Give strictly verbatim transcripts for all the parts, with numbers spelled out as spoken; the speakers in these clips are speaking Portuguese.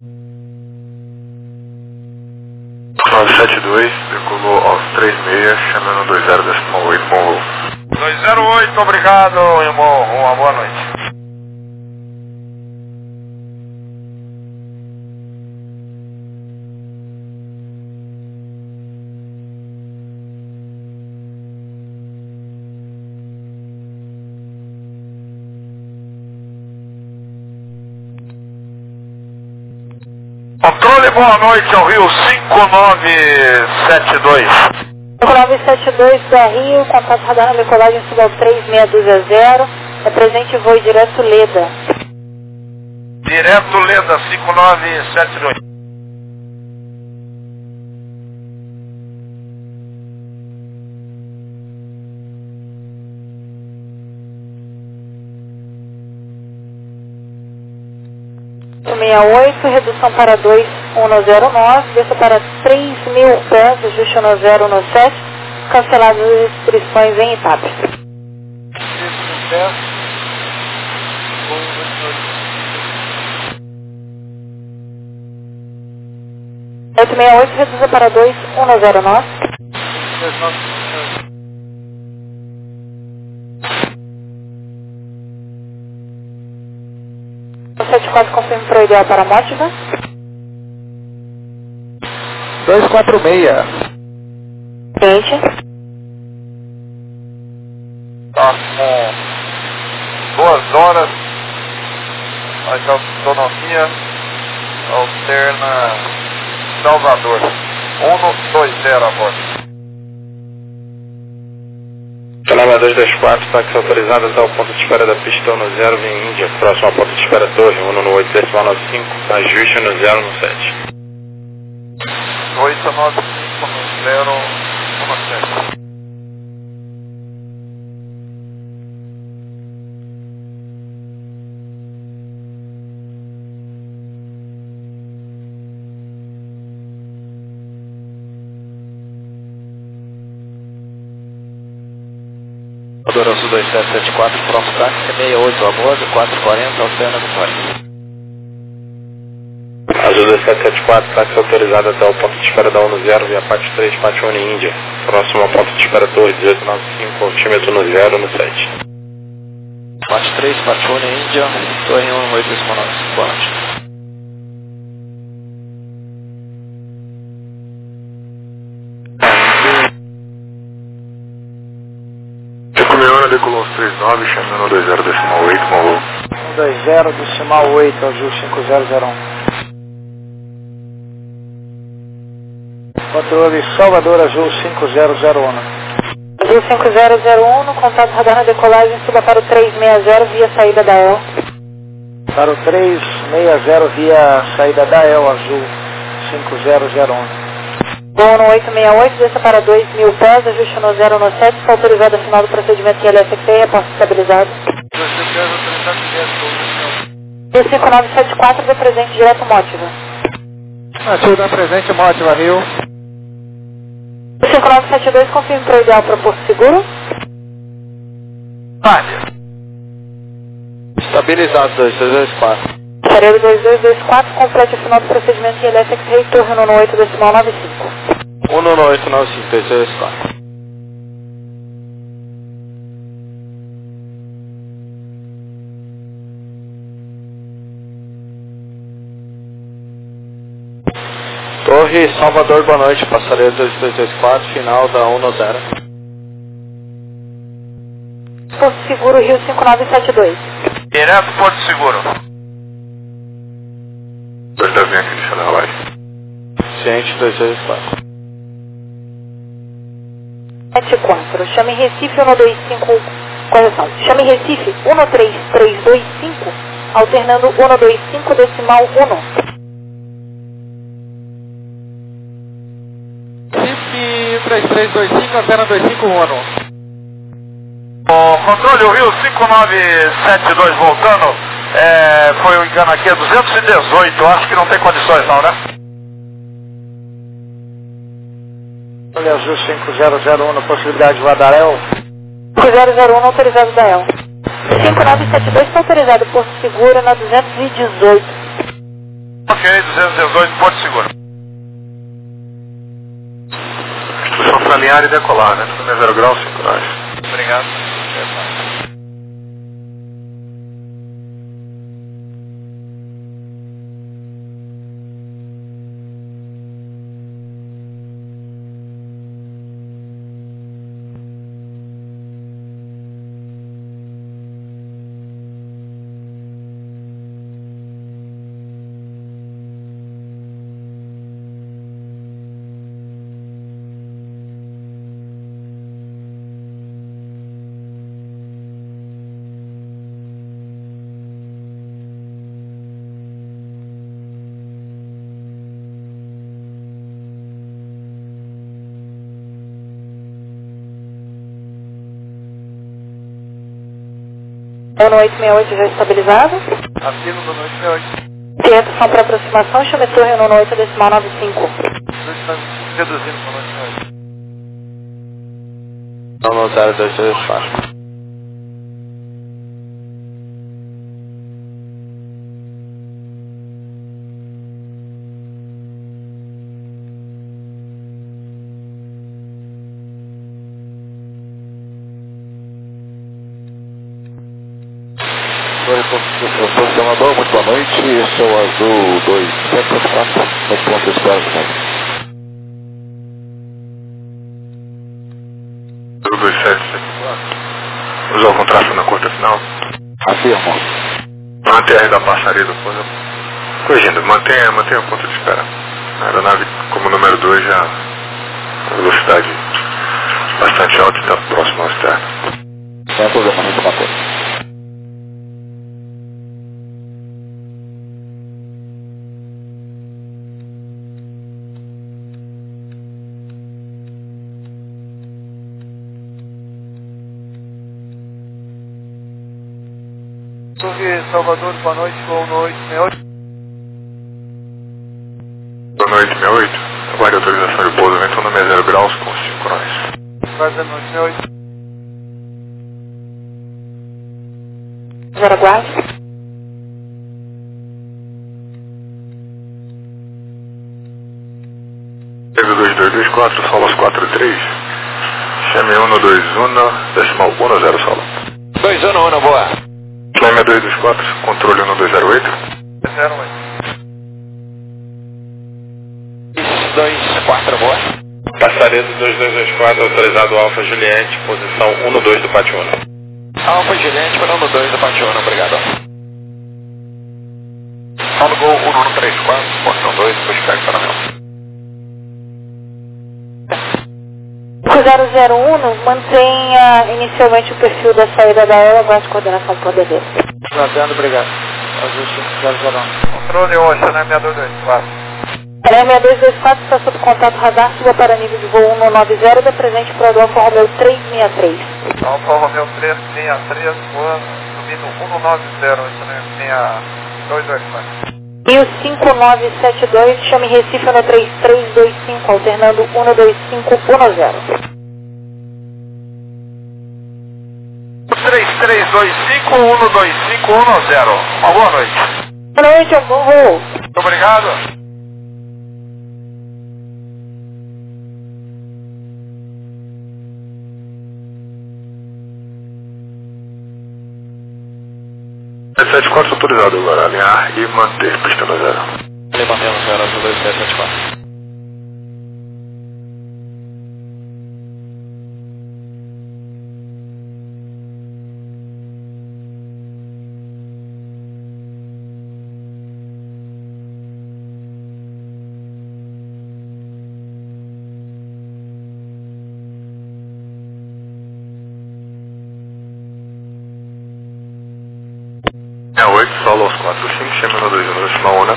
nove sete dois, decolou aos três seis, chamando dois zero decimal oito com voo. dois zero oito, obrigado, irmão. Uma boa noite. Controle, boa noite ao Rio cinco nove sete dois. cinco nove sete dois da Rio, contato radar na decolagem suba três seis dois zero, é presente voo direto Leda. Direto Leda, cinco nove sete dois. seis oito, redução para dois um zero nove, desça para três mil pés, ajuste um zero um sete, canceladas as restrições em Itápolis. oito seis oito, reduza para dois um zero nove. sete quatro, confirme para o ideal para a Mótiva. dois quatro seis. Gente. Tá com duas horas. A autonomia alterna Salvador. um dois zero a bordo. Canal dois dois quatro, táxi autorizado até o ponto de espera da pista no zero, vem Índia, próximo ao ponto de espera Torre, um no oito decimal nove cinco, ajuste no zero no sete. oito nove cinco no zero um sete. Azul dois sete sete quatro, próximo táxi, seis oito a bordo, quatro quarenta, alterna Vitória. Azul dois sete sete quatro, táxi autorizado até o ponto de espera da um zero, via Pátio três, Pátio um Índia, próximo ao ponto de espera Torre dezoito noventa e cinco, altímetro no zero no sete. Pátio três, Pátio um Índia, Torre um oito decimal nove cinco, boa noite. Decolou aos três nove, chamando dois zero decimal oito com voo. um dois zero decimal oito, Azul cinco zero zero um. Controle Salvador, Azul cinco zero zero um. Azul cinco zero zero um, no contato radar na decolagem, suba para o três seis zero via saída da E L. Para o três seis zero via saída da E L, Azul cinco zero zero um. Voo no oito seis oito, desça para dois mil pés, ajuste no zero no sete, está autorizado a final do procedimento que L S Q, reposto estabilizado. E o cinco nove sete quatro, dê presente direto Mótiva. Ativo da presente Mótiva, Rio. O cinco nove sete dois, confirme para o ideal para Porto Seguro. Vale. Estabilizado, dois dois dois quatro. Parede dois dois dois quatro, complete a final do procedimento que L S Q, torre no oito decimal nove cinco. um no oito nove cinco, dois dois quatro. Torre Salvador, boa noite, passareiro dois dois dois quatro, final da um no zero. Porto Seguro, Rio cinco nove sete dois. Direto Porto Seguro. Dois da vinha aqui, deixa eu dar live. Ciente dois dois quatro. sete quatro, chame Recife um dois cinco, correção, chame Recife um três três dois cinco, alternando um dois cinco decimal um. Recife três três dois cinco, alterna dois cinco um. O controle, o Rio cinco nove sete dois voltando, é, foi um engano aqui, é duzentos e dezoito, acho que não tem condições não, né? Olha, Azul cinco zero zero um, na possibilidade de voar da E L. cinco zero zero um, autorizado da E L. cinco nove sete dois está autorizado Porto Seguro na duzentos e dezoito. Ok, duzentos e dezoito, Porto Seguro. Instrução para alinhar e decolar, né? Tudo zero grau, cinco nós. Obrigado. um oito seis oito já estabilizado. Assino do noite sessenta e oito. Orientação para aproximação, chame torre no oito decimal nove cinco. Reduzindo para noite sessenta e oito. Não, não, zero dois dois quatro. Posicionador, muito boa noite. Esse é o Azul dois sete quatro, no ponto de espera. Azul dois sete sete quatro. Usou algum tráfego na curta final? Afirmo. Mantenha a da passaria depois. Corrigindo, mantenha, mantenha o ponto de espera. A aeronave, como número dois, já a velocidade bastante alta e está próximo ao externo. Sem problema, muito bacana. Salvador, boa noite, voo no oito seis oito. Boa noite, sessenta e oito. Aguarde a autorização de pouso, vento no zero graus com cinco nós. Fazendo noite sessenta e oito. Zero aguarde. Teve dois dois dois quatro, solos quatro três. Chame um dois um, decimal um zero solo. dois um um, boa. Chame dois dois quatro, controle um dois zero oito. zero oito. dois quatro, boa. Passaredo dois dois dois quatro, autorizado Alfa Juliette, posição um dois do Pátio um. Alfa Juliette, para um dois do Pátio um, obrigado. Paulo Gol um um três quatro, posição dois, depois pega para mim. zero zero um, mantenha inicialmente o perfil da saída da ela, aguarde coordenação por D D. Guardando, obrigado. Azul cinco zero zero um. Controle Ocean, né? seis dois dois quatro. É, seis dois dois quatro está sob contato radar, suba para nível de voo um nove zero, da presente para o Alfa Romeo três seis três. Alfa Romeo três seis três, voando, subindo um nove zero, isso né? seis dois dois quatro. E o cinco nove sete dois, chame Recife no três três dois cinco, alternando um dois cinco um zero. três três dois cinco, um dois cinco um zero. Uma boa noite. Boa noite, um bom voo. Muito obrigado. sete quatro autorizado agora, alinhar e manter pista no zero. Ele mantendo zero, Azul dois sete sete quatro. É oito, solo aos quatro cinco, chame no dois um, decimal um, né?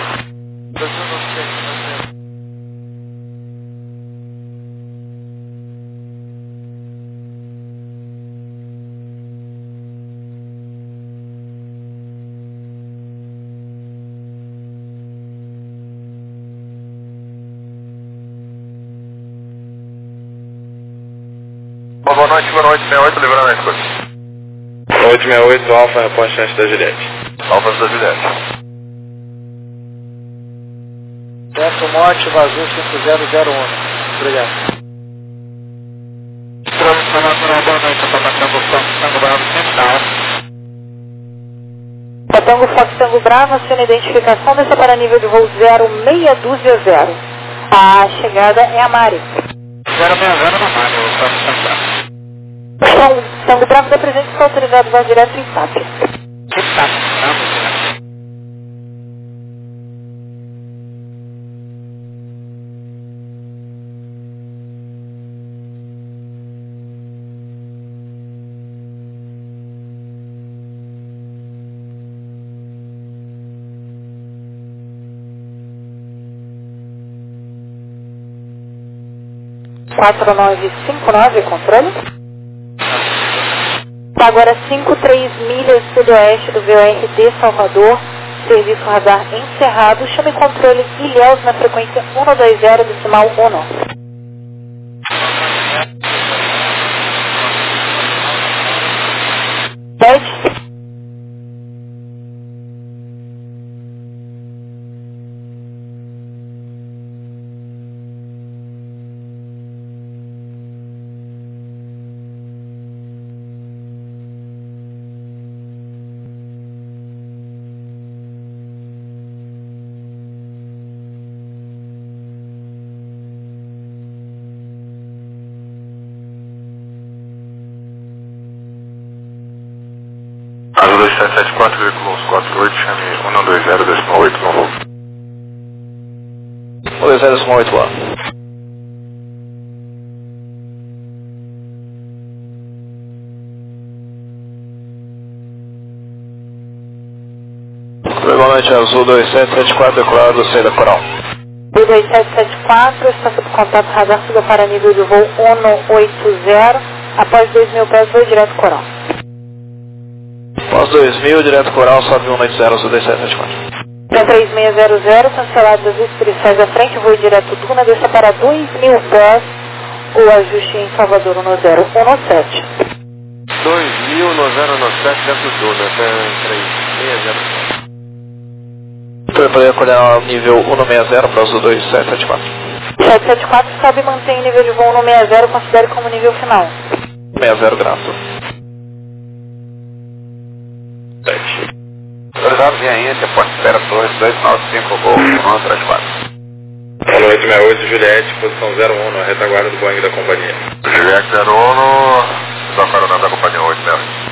Boa noite, boa noite, sessenta e oito, livramento, coisa. oito seis oito, Alfa, reposte antes da Juliette. Alfa da Juliette. Centro Morte, Vazio cinco zero zero um. Obrigado. Boa noite, eu estou passando o Tango Bravo Central. Tango Fox Tango Bravo, aciona a identificação, desça para nível de voo zero meia dúzia zero. A chegada é a Mari. zero seis zero na Mari, eu estou Tango Bravo. Então, Tango Bravo da presente está autorizado voo direto em T A P. Que tá, vamos, né? quatro nove cinco nove, controle. Tá agora cinco três milhas sudoeste do V O R D Salvador, serviço radar encerrado, chame controle Ilhéus na frequência cento e vinte, decimal um. dez. Azul dois sete sete quatro, veículo onze quatro oito, chame cento e vinte, decimal oito, no voo. cento e vinte, decimal oito lá. Boa noite, Azul dois sete sete quatro, decolado, saída Coral. dois sete sete quatro, está sob contato radar, suba para nível de voo cento e oitenta, após dois mil pés, voo direto Coral. Após dois mil, direto Coral, sobe cento e oitenta, Azul dois sete sete quatro. Então três seis zero zero, canceladas as inscrições à frente, voo direto Duna, desça para dois mil pés, o ajuste em Salvador no zero um sete. dois mil no zero um sete, dentro do Duna, até três seis zero zero. Para poder acolher o nível cento e sessenta para o Azul dois sete sete quatro. sete sete quatro, sobe e mantém nível de voo no sessenta, considere como nível final. sessenta, grato. Autorizado via Inter, porta espera dois dois nove cinco, gol, um três quatro. Boa noite, sessenta e oito, Juliette, posição zero um, na retaguarda do Boeing da companhia. Juliette zero um, da carona da companhia oito zero.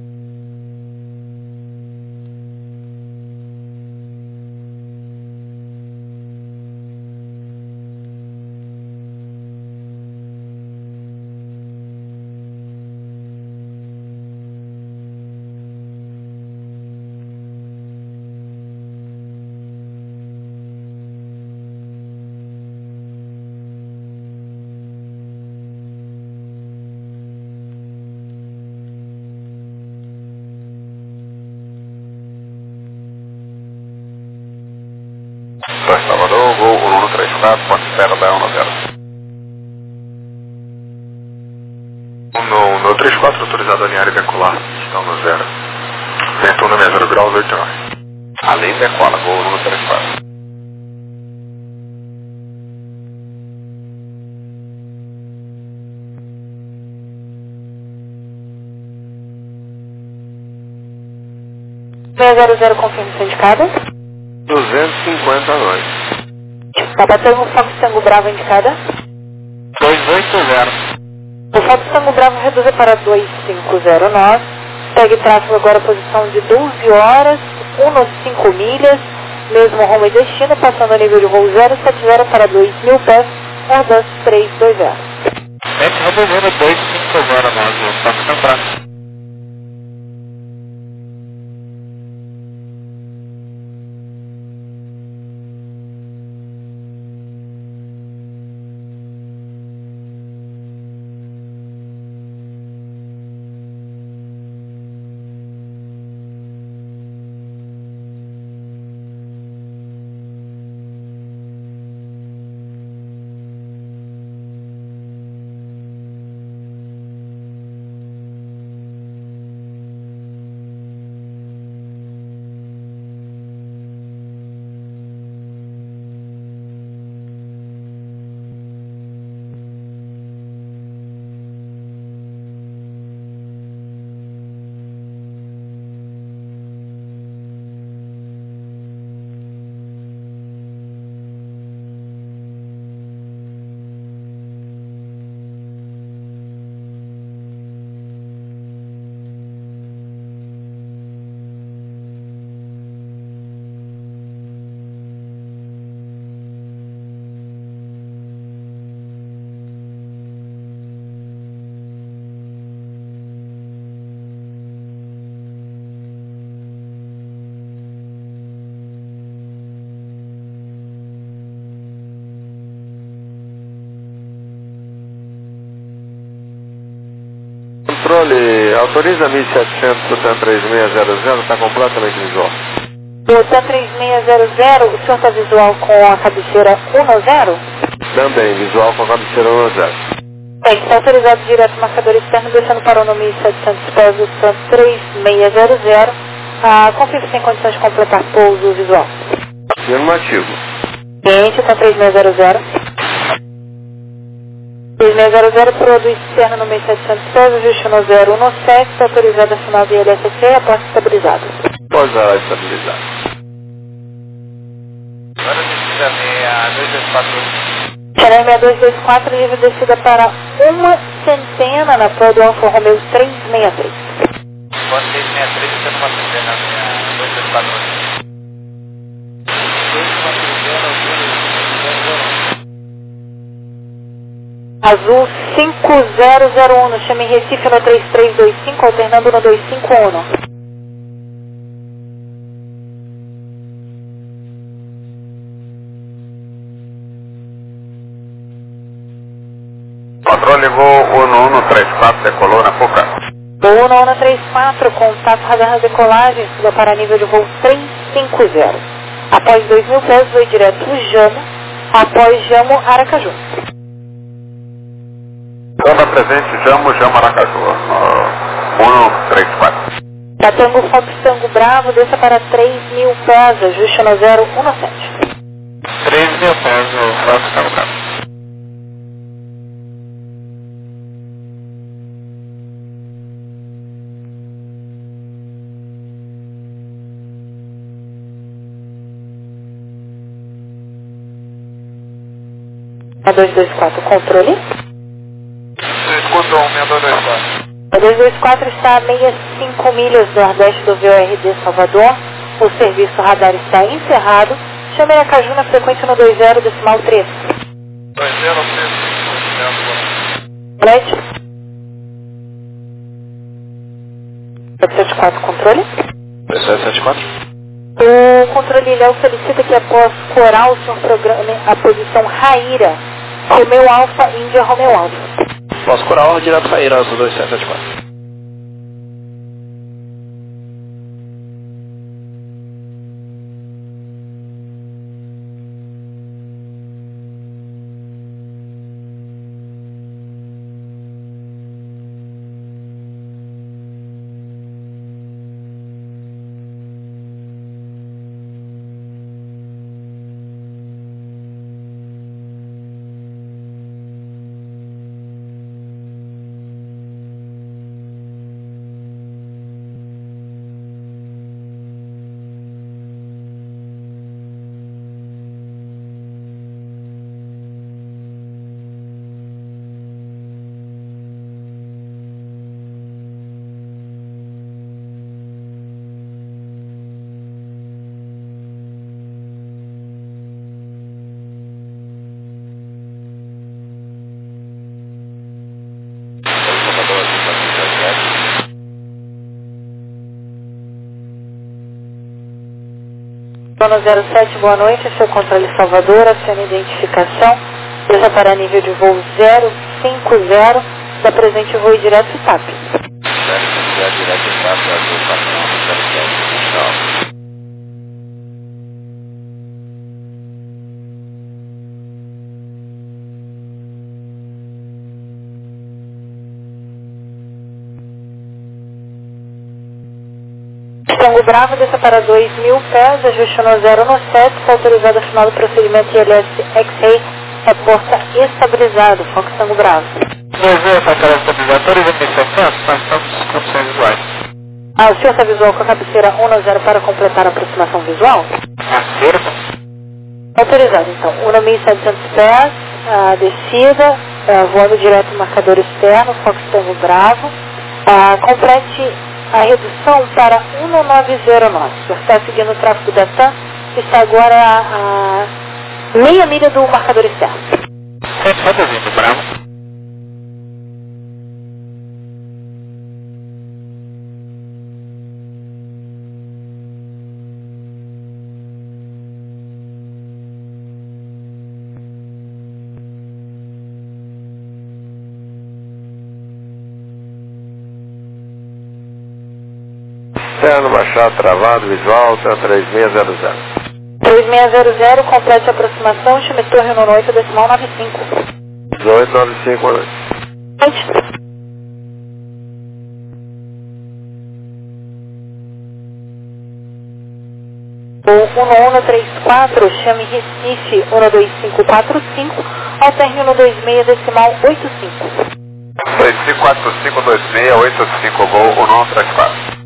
Salvador, gol um três quatro, porta espera da um zero. No, no três quatro, autorizado a alinhar e decolar, estão no zero. Vento no zero graus, oito nove. Além decola, gol um três quatro. seis zero zero, confirmação indicada. duzentos e cinquenta a dois. Tá batendo um Fox Tango Bravo indicada. dois oito zero. O Fox Tango Bravo reduza para dois cinco zero nove. Segue tráfego agora posição de doze horas, cinco milhas, mesmo rumo e destino, passando a nível de voo zero sete zero para dois mil pés, Airbus três dois zero. Sete reduzindo dois cinco zero nove, Fox Tango Bravo. Controle, autoriza mil e setecentos, Tutan três seis zero zero, está completamente visual. Tutan três seis zero zero, o senhor está visual com a cabeceira um zero? Também, visual com a cabeceira um zero. Bem, está autorizado direto marcador externo, deixando para o no mil e setecentos pés o Tutan três seis zero zero. Ah, confirme se tem condições de completar pouso visual. Afirmativo. Cliente, Tutan três seis zero zero. três seis zero zero, proa do externo no mil e setecentos pés, ajuste no zero um sete, está autorizado a final de L S C, a porta estabilizada. Pode usar estabilizado. Agora me diga meia dois dois quatro. Channel seis dois dois quatro, livre descida para uma centena na proa do Alfa Romeo três seis três. Quando seis seis três, você não vai atender na minha dois dois quatro. Azul cinco zero zero um, chame Recife no três três dois cinco, alternando no dois cinco um. Controle voo um um três quatro, decolou na Foca. Voo um um três quatro, contato radar na decolagem, suba para nível de voo três cinco zero. Após dois mil pés, voo direto Jamo, após Jamo, Aracaju. Onda presente, Jamo, Jamo, Aracaju. um um três quatro. Tatango Fox Tango Bravo, desça para três mil pés, ajuste no zero um sete. três mil pés, o Fox Tango Bravo. seis dois dois quatro, controle. Você escutou um seis dois dois quatro. seis dois dois quatro está a sessenta e cinco milhas do nordeste do V O R D Salvador. O serviço radar está encerrado. Chame Aracaju na frequência no dois zero decimal três. dois zero três. Flat. sete sete quatro, controle. sete sete quatro. O controle Léo solicita que após coral o senhor programe a posição Raíra, Romeu Alfa, Índia, Romeu Alfa. Posso curar direto sair, azul dois sete sete quatro. Zona zero sete, boa noite, seu controle Salvador, acione identificação, desça para nível de voo zero cinco zero, da presente voo direto e TAP. Direto e TAP, azul quatro. Tango Bravo, desça para dois mil pés, ajuste no zero um sete, está autorizado a final do procedimento I L S X-Ray, é porta estabilizado, Fox Tango Bravo. dois zero para aquela estabilizatória e mil e setecentos, nós estamos com condições iguais. Ah, o senhor está visual com a cabeceira um zero para completar a aproximação visual? Acerto. Autorizado, então. um mil e setecentos pés, a descida, ah, voando direto no marcador externo, Fox Tango Bravo. Ah, complete a redução para um nove zero nove. O senhor está seguindo o tráfego da TAM, está agora a, a meia milha do marcador externo. Sete reduzindo, Bravo. externo, baixado, travado, visual, tá três seis zero zero. três seis zero zero, complete a aproximação, chame Torre Nono oito, decimal nove cinco. dezoito nove cinco, boa noite. Noite. O um um três quatro, chame Recife um dois cinco quatro cinco, alterne um dois seis, decimal oito cinco. dois cinco quatro cinco dois seis oito cinco, gol um um três quatro.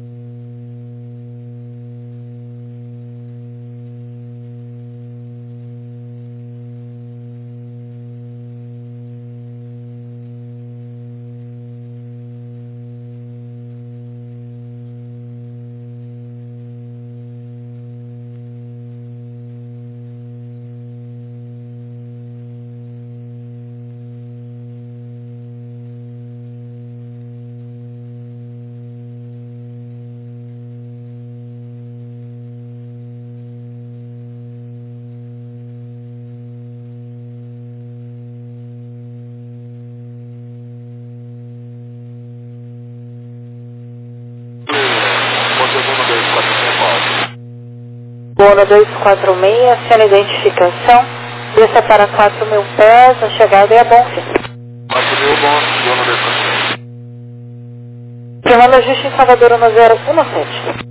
Bono dois quatro seis, sendo identificação, desça para quatro mil pés, a chegada é a bom fim. quatro mil, bom, Bono dois quatro seis. Firmando ajuste em Salvador um zero um sete.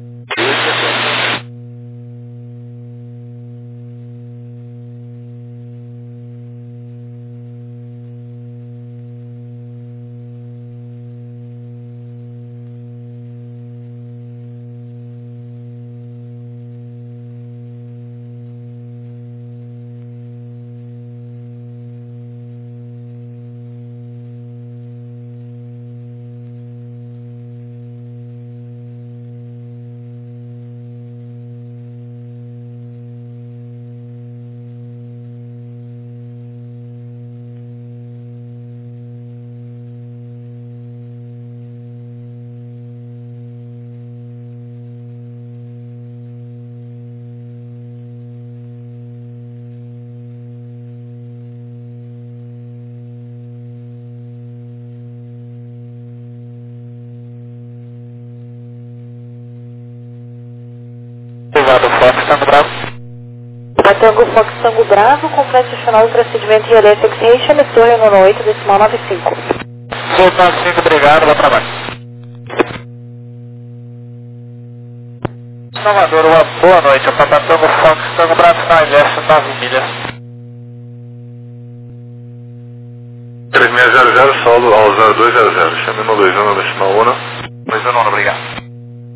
Obrigado, Fox, Tango Bravo. Tango Fox Tango Bravo, complete o final do procedimento I L S Extension, Torre Nono oito, decimal nove cinco. oito nove cinco, obrigado, vai pra baixo. Salvador, uma boa noite, o Papa Tango Fox, Tango Bravo, final inverso, nove milhas. três seis zero zero, solo ao zero dois zero zero, chame no dois um, decimal um. dois um, obrigado.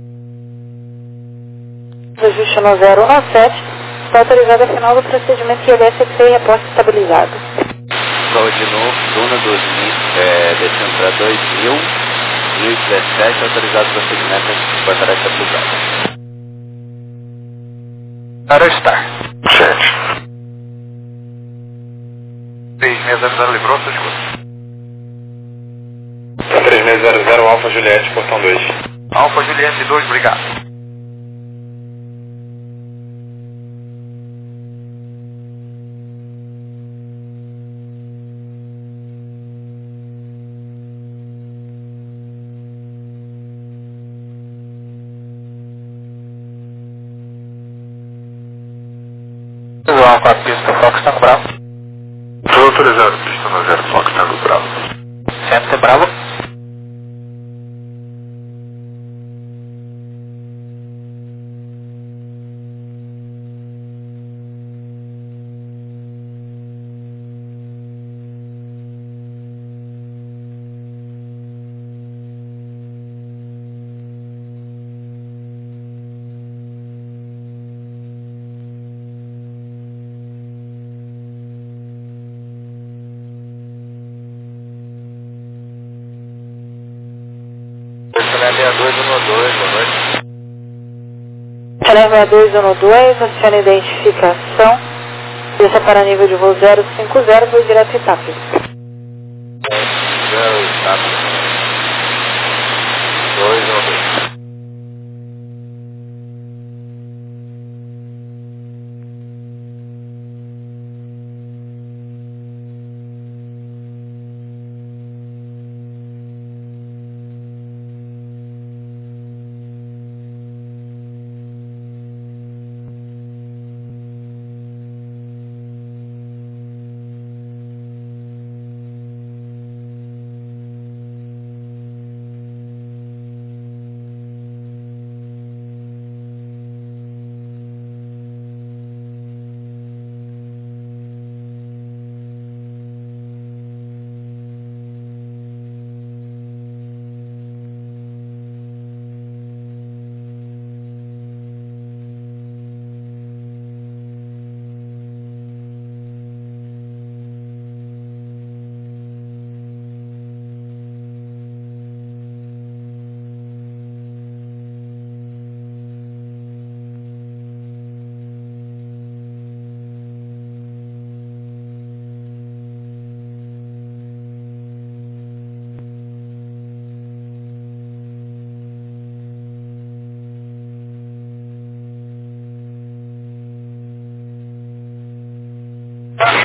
Ajuste no zero um sete, está autorizado a final do procedimento I L S X e reporte estabilizado. Sol de novo, Duna dois mil, é, descendo para dois mil, mil e dezessete, autorizado o procedimento com a tarefa estabilizada. Aerostar. sete. três seis zero zero, livrou, sua escuta. três seis zero zero, Alfa Juliette, portão dois. Alfa Juliette dois, obrigado. Visual com a pista Fox Tango Bravo. Foi autorizado, pista no zero, Fox Tango Bravo. Sempre Bravo. seis dois um dois, boa noite. seis dois um dois, aciona a identificação, desça para nível de voo zero cinco zero, voo direto Itapi. zero, Itapi. dois um dois.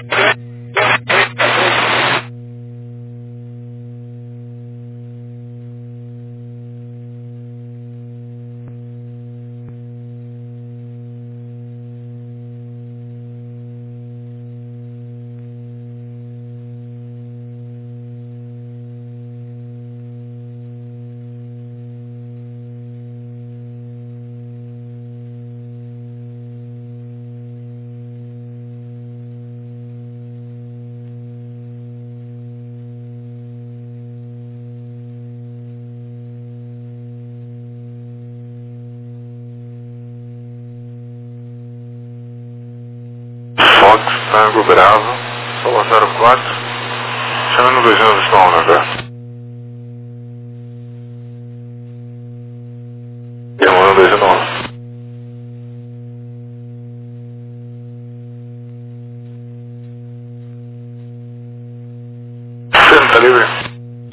Tango Bravo, Solo zero quatro, chamando dois anos para um, né? Chamando dois anos. Você tá livre?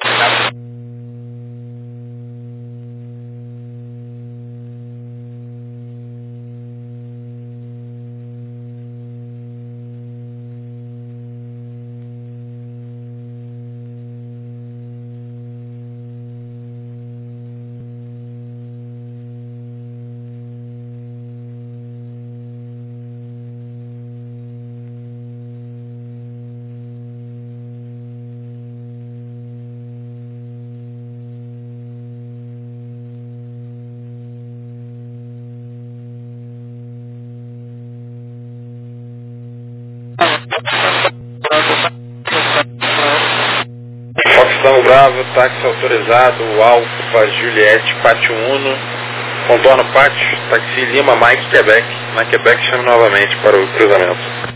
Foxtrot Bravo, táxi autorizado, Alfa Juliette, Pátio Uno, contorno Pátio, táxi Lima, Mike, Quebec. Na Quebec chama novamente para o cruzamento.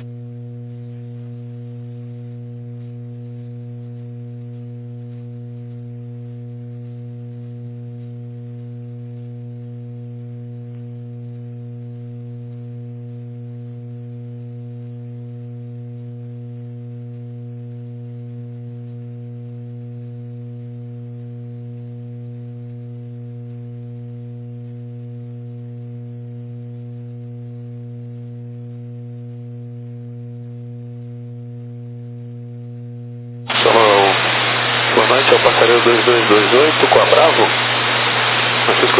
Boa noite, é o passageiro dois dois dois oito com a Bravo. Francisco.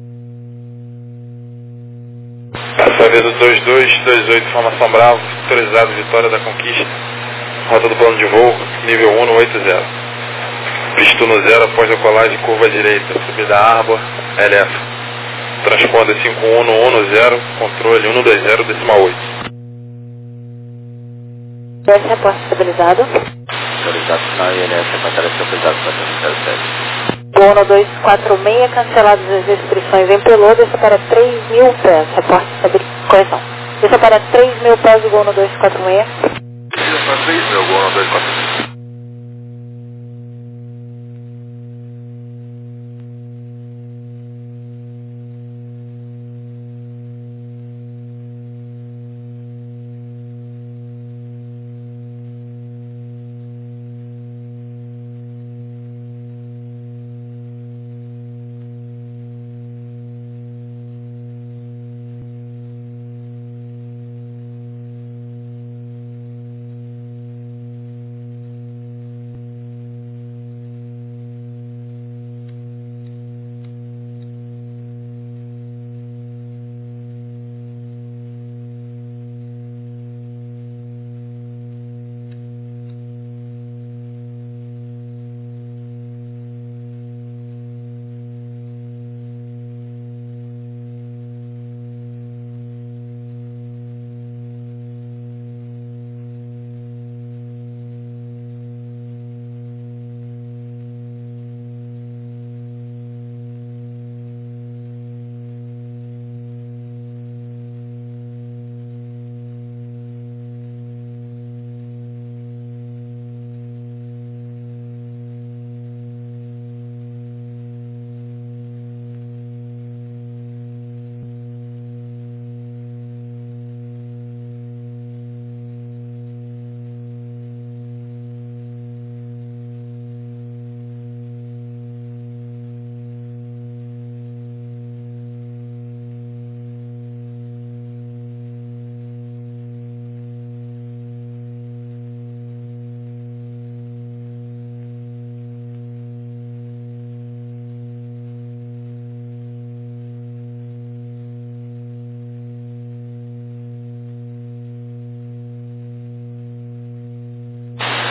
Passageiro dois dois dois oito, formação Bravo, autorizado Vitória da Conquista. Rota do plano de voo, nível um oito zero. Pisto no zero após a colagem, curva direita, subida Arbor, L F. Transponder cinco um um zero, controle um dois zero, decimal oito. Esse reporte estabilizado. Autorizado final I L S, passageiro autorizado para zero sete. Uno dois quatro seis, canceladas as restrições em Pelô, desça para três mil pés. Reporte estabilizado. Correção. Desça para três mil pés do Uno dois quatro seis. Desça para três mil, Uno dois quatro seis.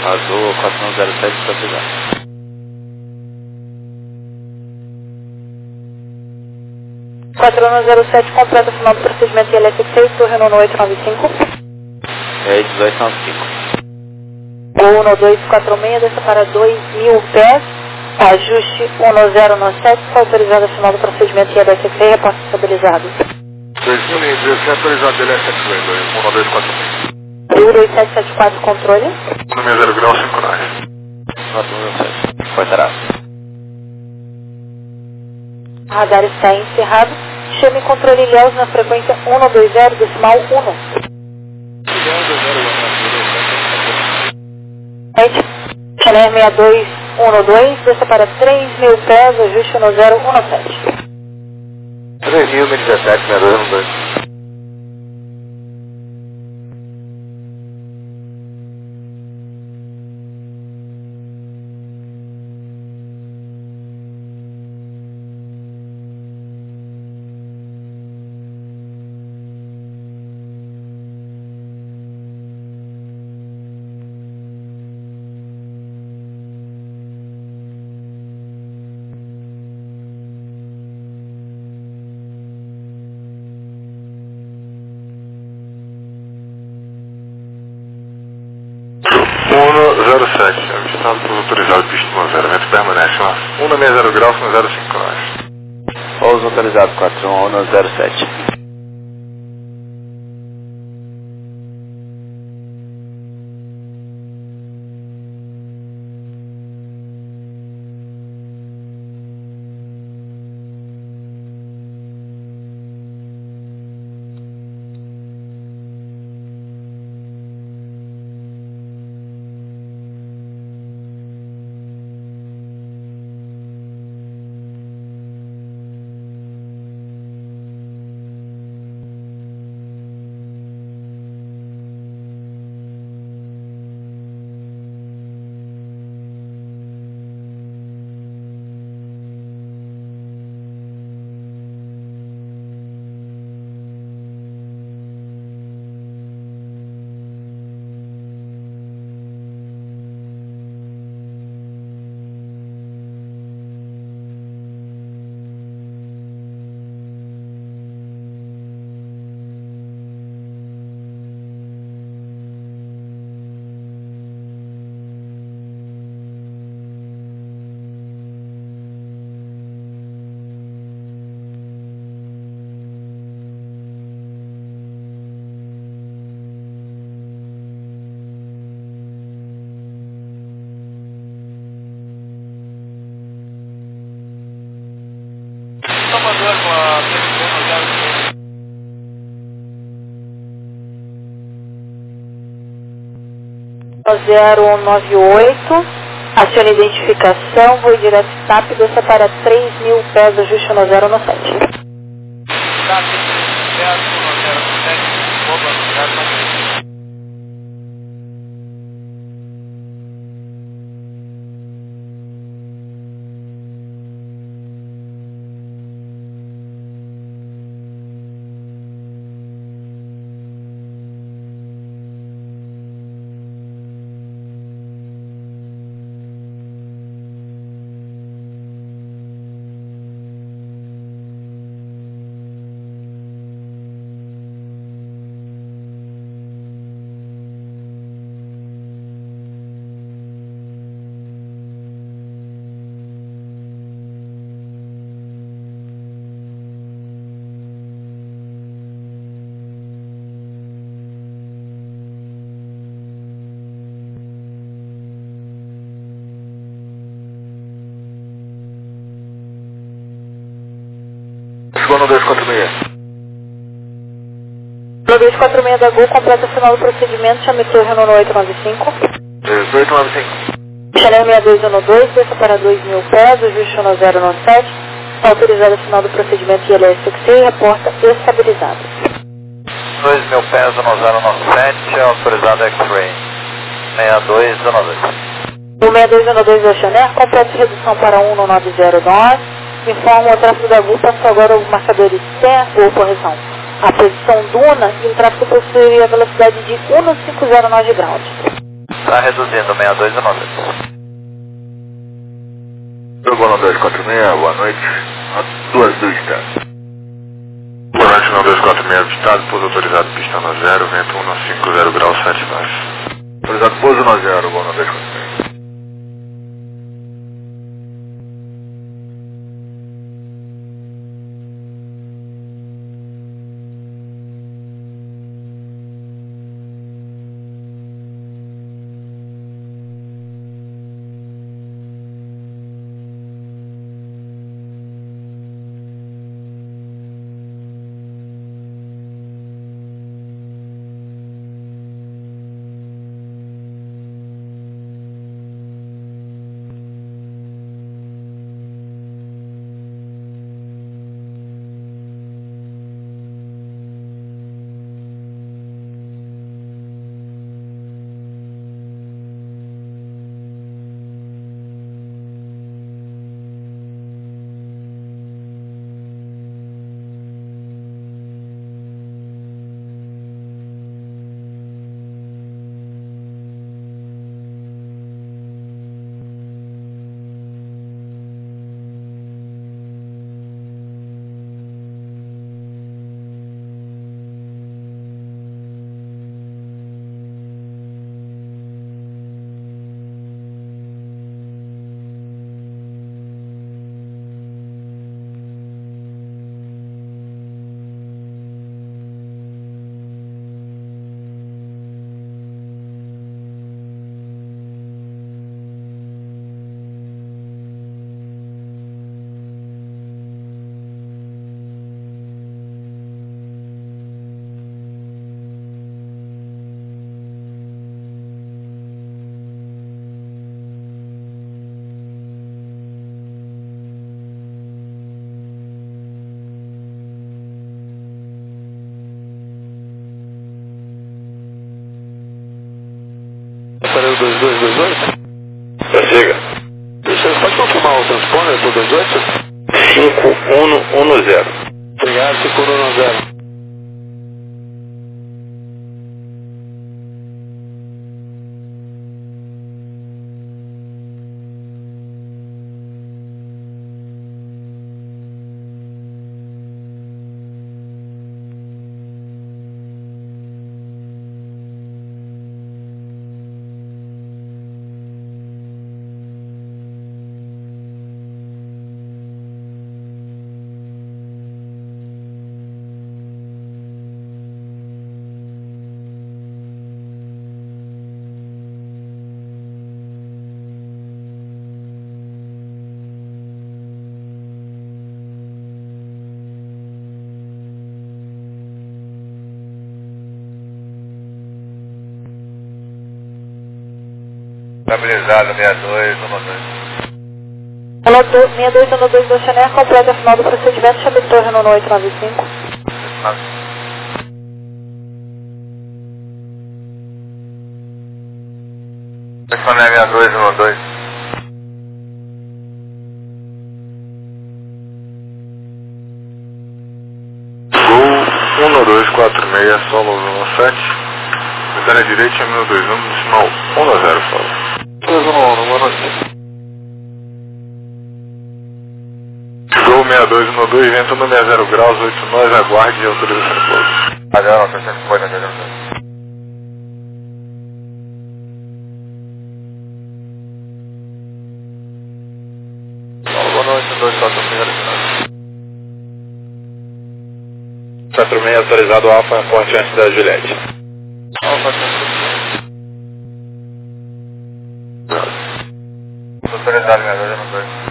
Azul quatro um zero sete, estabilizado. quatro um zero sete, completa o final do procedimento I L S seis, Torre Nono oito nove cinco. É dezoito nove cinco. Gol um dois quatro seis, desça para dois mil pés. Ajuste um zero nove sete, está autorizado o final do procedimento I L S seis, reporte estabilizado. dois mil e dezesseis, autorizado I L S seis, um dois quatro seis. um dois sete sete quatro, controle. um seis zero grau, cinco nove. quatro um zero sete. Portará. Radar está encerrado. Chame controle Ilhéus na frequência um dois zero, decimal um. Channel seis dois um dois, desça para três mil pés, ajuste um zero um sete. três mil e dezessete, seis dois um dois. um zero sete, avistado por autorizado pista um zero, vento permanece, um seis zero grau, um zero cinco nove. Pouso autorizado quatro um zero sete. zero nove oito, acione identificação, voo direto S A P, desça para três mil pés, ajuste um zero um sete. S A P zero um zero sete, oba, Chegou no dois quatro seis. No dois quatro seis da Gol, completa o final do procedimento, chame Torre Nono oito nove cinco. oito nove cinco. Channel seis dois um dois, desça para dois mil pés, ajuste um zero um sete, autorizado o final do procedimento I L S seis, reporta estabilizado. dois mil pés, um zero um sete, autorizado X-Ray. seis dois um dois. O seis dois um dois da Channel, completa redução para um nove zero nove. Informa o tráfego da Gol, passou agora o marcador externo, ou correção, a posição Duna, e o tráfego possuiria a velocidade de um cinco zero nove graus. Tá reduzindo, sessenta e dois e nove. Boa dois quatro seis, boa noite. Duas do estado. Boa noite, nove dois quatro seis, estado, pouso autorizado, pista no zero, vento um cinco zero graus sete baixo. Autorizado, pouso no zero, boa noite, dois quatro seis. Aparelho dois dois dois oito? Prossiga. Você pode confirmar o transponder por dois oito? cinco um um zero. Obrigado, cinco um um zero. Estabilizado, sessenta e dois, um dois. sessenta e dois, um dois do Xané, completa a final do procedimento, chame torre no oito nove cinco. Telefone sessenta e dois, um dois. Gol um dois quatro seis, solo um sete. Medalha direita, um dois um, decimal um zero, solo. dois um um, boa noite. Gol sessenta e dois, um dois, vento no sessenta graus, oito nós, aguarde e autorização de pouso. Padrão, tá sempre foi na direção. Boa noite, dois quatro seis. quatro seis autorizado Alfa, ponte antes da Juliette. Alfa, quatro Autorizado, sessenta e dois, um dois.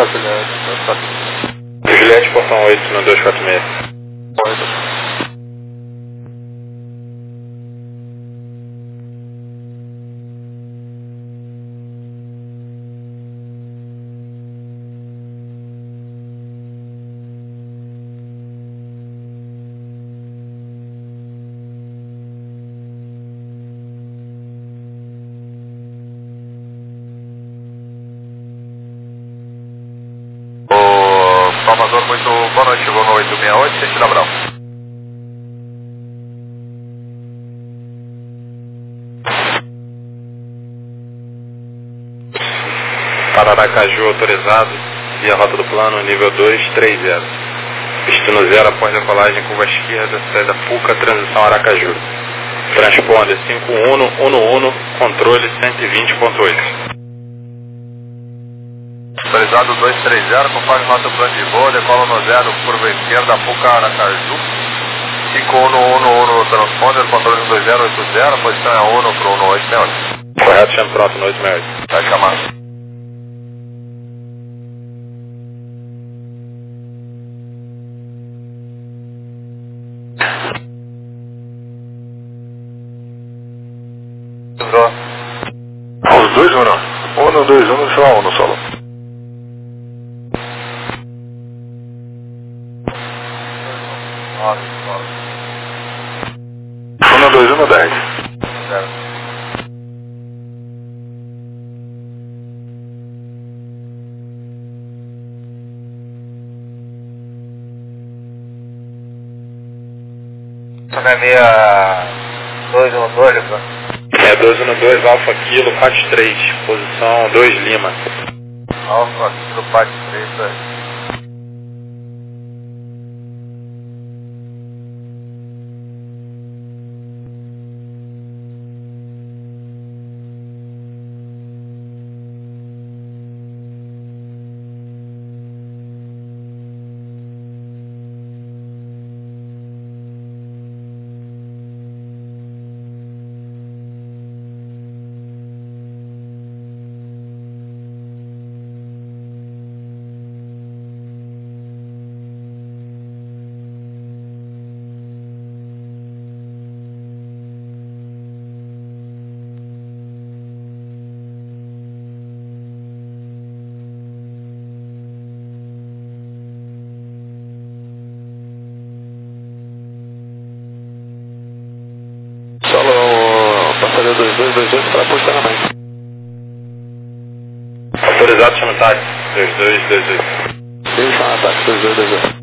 Juliette, portão oito, no dois quatro seis. Salvador, muito boa noite, chegou no oito seis oito, sentido Abrão. Para Aracaju autorizado, via rota do plano, nível dois três zero. Destino zero após decolagem, curva esquerda, saída Puca, transição Aracaju. Transponder cinco um um um um, controle cento e vinte ponto oito. Autorizado dois três zero, conforme rota do plano de voo, decola no zero, curva esquerda, Puca, Aracaju. cinco um um um no transponder, controle dois zero oito zero, posição é um para o um oito seis oito. Correto, chame pronto, no oito seis oito. Vai chamar. Os dois ou não? Um no dois, um no só, um no solo. Um no dois, um no dez. Isso não é meia dois um dois, né? É dois um dois, Alfa Kilo, Pat três, posição dois Lima. Alfa Kilo, Pat três, é. passageiro dois dois dois dois para posicionamento. Autorizado, chama táxi dois dois dois dois. Sim, chama táxi dois dois dois dois.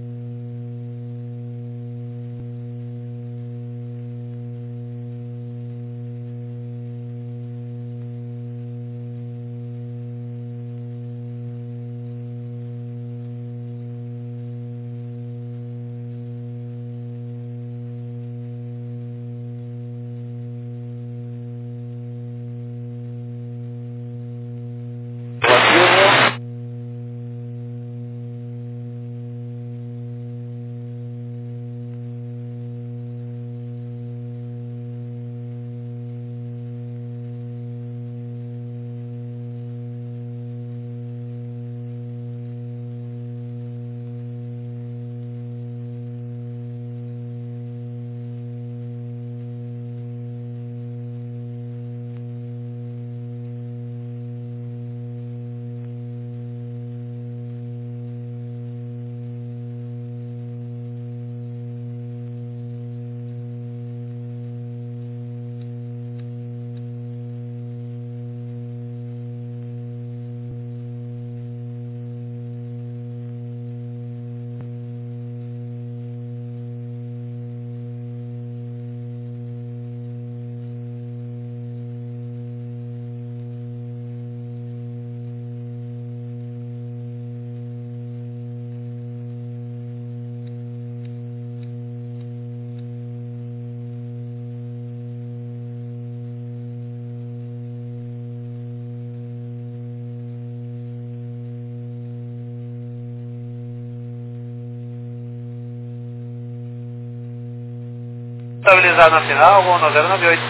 Estabilizado na final, um zero nove oito.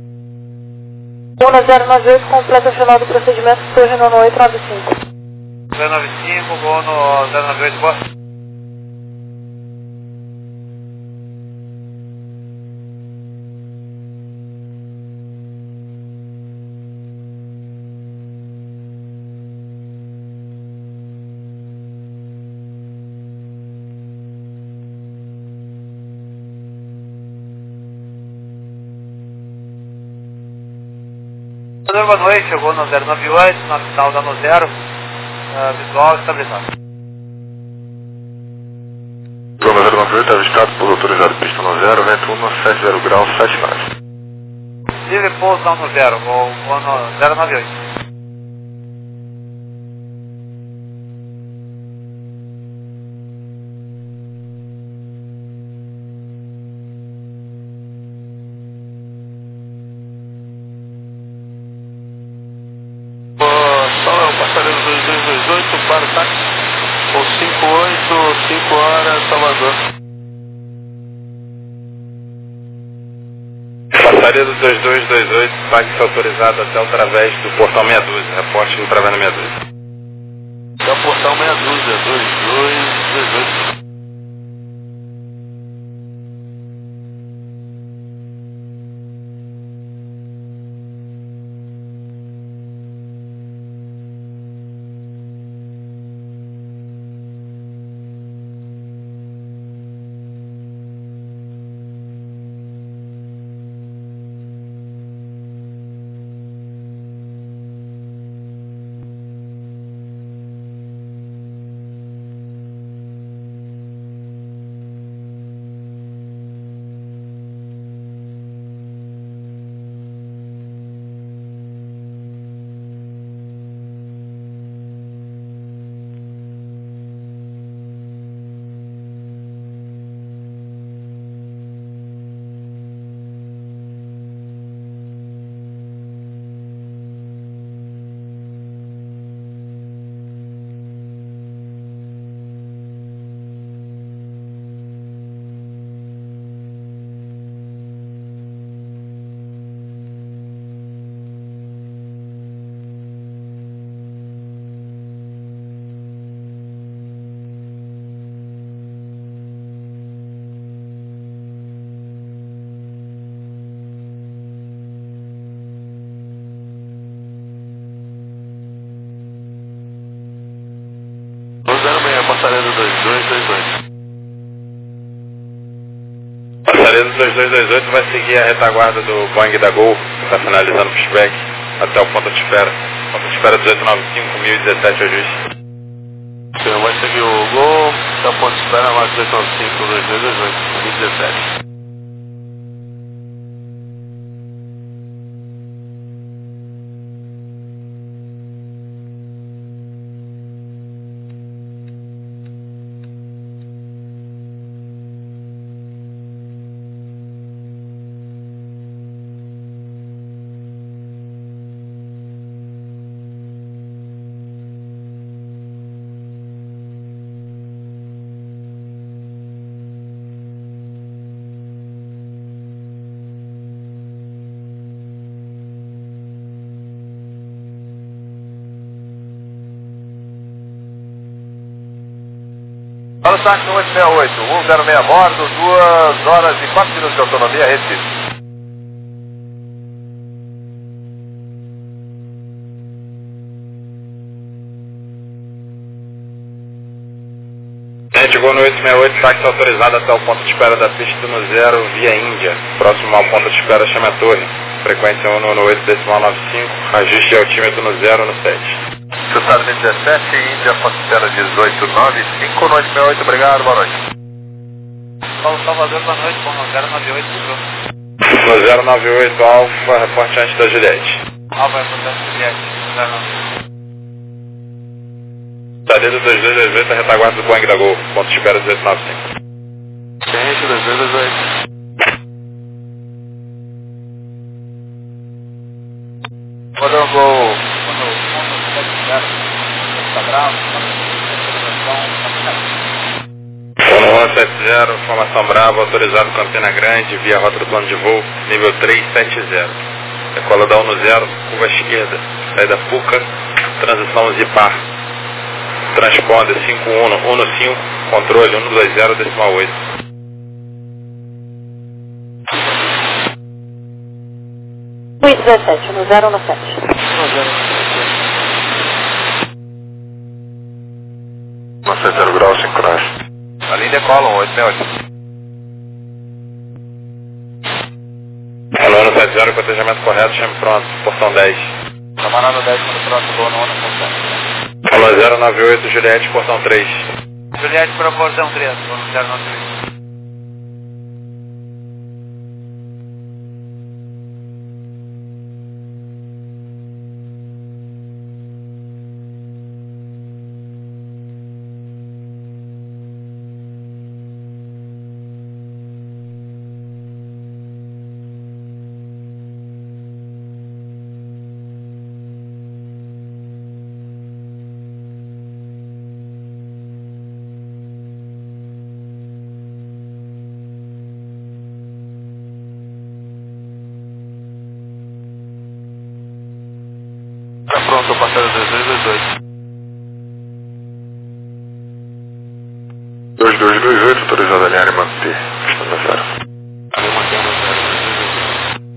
um zero nove oito, completa final do procedimento, Torre Nono oito nove cinco. zero nove cinco, vou no zero nove oito, boa. Boa noite, chegou no zero nove oito, na final dando zero, uh, visual estabilizado. Zona zero nove oito, avistado por autorizado pista no zero, vento um, sete zero graus, sete nove. Livre pouso down no zero, vou, vou no zero nove oito. Para o táxi, com cinco oito, cinco horas, Salvador. Passaria do dois dois dois oito, táxi autorizado até o través do portão meia dúzia, reporte no través da meia dúzia. Até o portão meia dúzia, dois dois dois oito. Passaria do dois dois dois oito. Passaria do dois dois dois oito vai seguir a retaguarda do Boeing da Gol, que está finalizando o pushback, até o ponto de espera. Ponto de espera dezoito nove cinco, mil e dezessete ajuste. Então vai seguir o Gol, até o ponto de espera, mais dezoito nove cinco, dois dois dois oito, mil e dezessete. Para o táxi oito seis oito, um zero seis a bordo, duas horas e quatro minutos de autonomia, Recife. Chegou no oito seis oito, táxi autorizado até o ponto de espera da pista no zero, via Índia, próximo ao ponto de espera chama Torre, frequência um no oito decimal nove cinco, ajuste altímetro no zero no sete. Sultado dezessete, Índia, ponto de espera dezoito nove cinco, noite sessenta e oito, obrigado, boa noite. Paulo Salvador, boa noite, bom, no zero nove oito, tudo. No zero nove oito, Alfa, reporte antes da Juliette. Alfa, reporte antes da Juliette, zero nove. Saída do dois dois dois oito, a retaguarda do Boeing da Gol, ponto de espera dezoito nove cinco. Gente, dois dois dois oito. Quando eu vou... Polo um sete zero, formação Bravo, autorizado Campina Grande, via rota do plano de voo, nível três sete zero. Decola da um no zero, curva esquerda, saída Puca, transição Zipar. transponder cinco um um cinco, controle um dois zero decimal oito. um dezessete, no zero no sete. zero graus, sincronized. A linha decola, um oito seis oito. Alô, no sete zero, cotejamento correto, chame pronto, portão dez. Camarada dez, quando pronto, boa no ano, Alô, zero nove oito, Juliette, portão três. Juliette para portão três, vamos zero nove oito. Tá pronto, o passageiro dois dois dois oito. dois dois dois oito, autorizado a alinhar e manter. Estando a zero. Ali mantendo zero dois dois dois oito.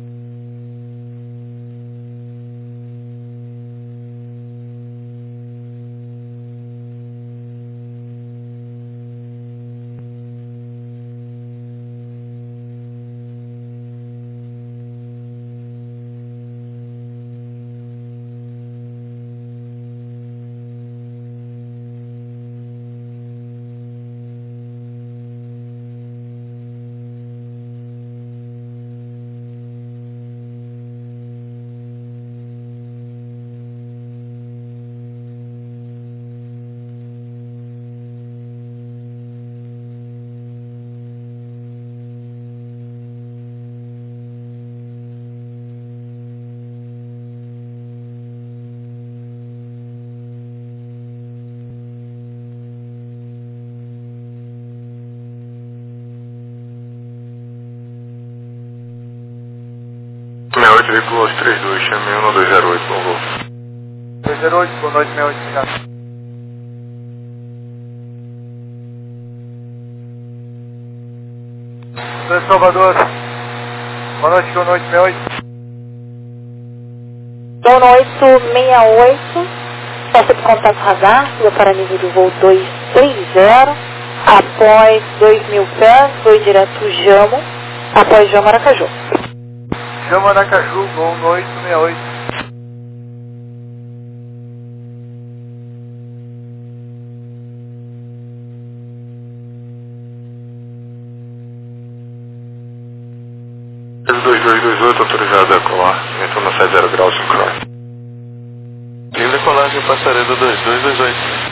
sessenta e oito, veículo trinta e dois, chame um dois zero oito, bom voo. dois zero oito, boa noite, sessenta e oito, obrigado. Sou Salvador. Boa noite, boa noite, sessenta e oito. Boa noite, sessenta e oito. Peça de contato radar, suba para nível de voo dois três zero. Após dois mil pés, foi direto Jamo. Após Jamo, Aracaju. Jamo, Aracaju, boa noite, sessenta e oito. dois dois dois oito, autorizado a decolar. Vento na sete zero graus, sincronized. Linha decolagem, passageiro dois dois dois oito.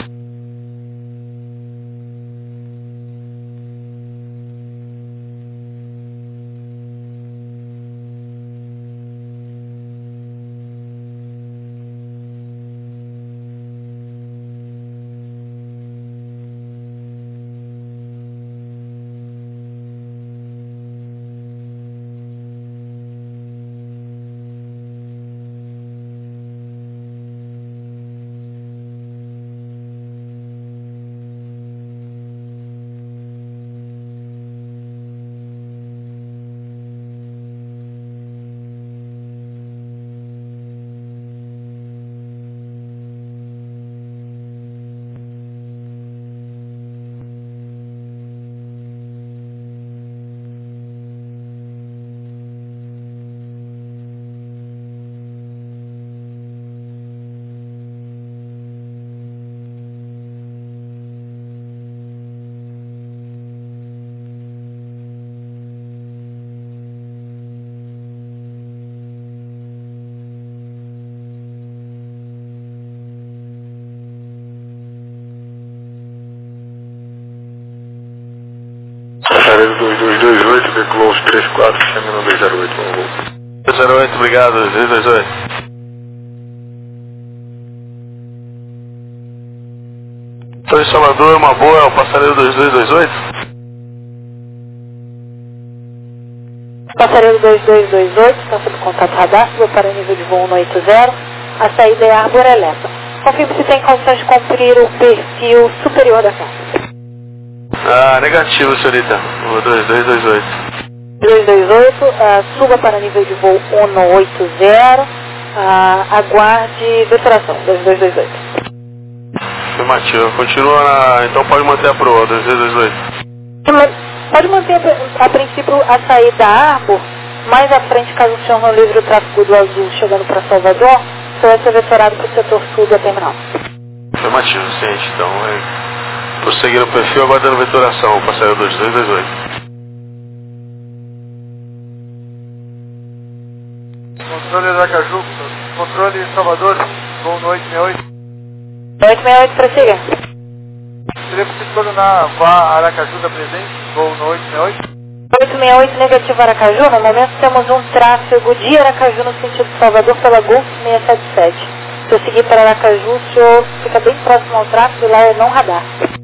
Passageiro dois dois dois oito, veículo três quatro, chame um dois zero oito, bom voo. dois zero oito, obrigado, dois dois dois oito. Estou em Salvador, uma boa, é o passageiro dois dois dois oito. Passageiro dois dois dois oito, está sob contato radar, suba para nível de voo um oito zero. A saída é Arbor Eleta. confirme se tem condições de cumprir o perfil superior da carga. Ah, negativo, senhorita. O dois dois dois oito. dois dois oito, uh, suba para nível de voo um oito zero, uh, aguarde vetoração, dois dois dois oito. Afirmativo. Continua na... Então pode manter a proa, dois dois dois oito. Pode manter a, a princípio a saída da Arbor, mais à frente, caso o senhor não livre o tráfego do Azul chegando para Salvador, você vai ser vetorado para o setor sul da terminal. Afirmativo, ciente. Então, é... prosseguir o perfil aguardando vetoração, passageiro dois dois dois oito. Controle Aracaju, controle Salvador, voo no oito seis oito. oito seis oito, prossiga. Seria possível coordenar vá Aracaju da presente, voo no oito seis oito? oito seis oito, negativo Aracaju. No momento temos um tráfego de Aracaju no sentido de Salvador pela Gulf seiscentos e setenta e sete. Se eu seguir para Aracaju, o senhor fica bem próximo ao tráfego e lá é não radar.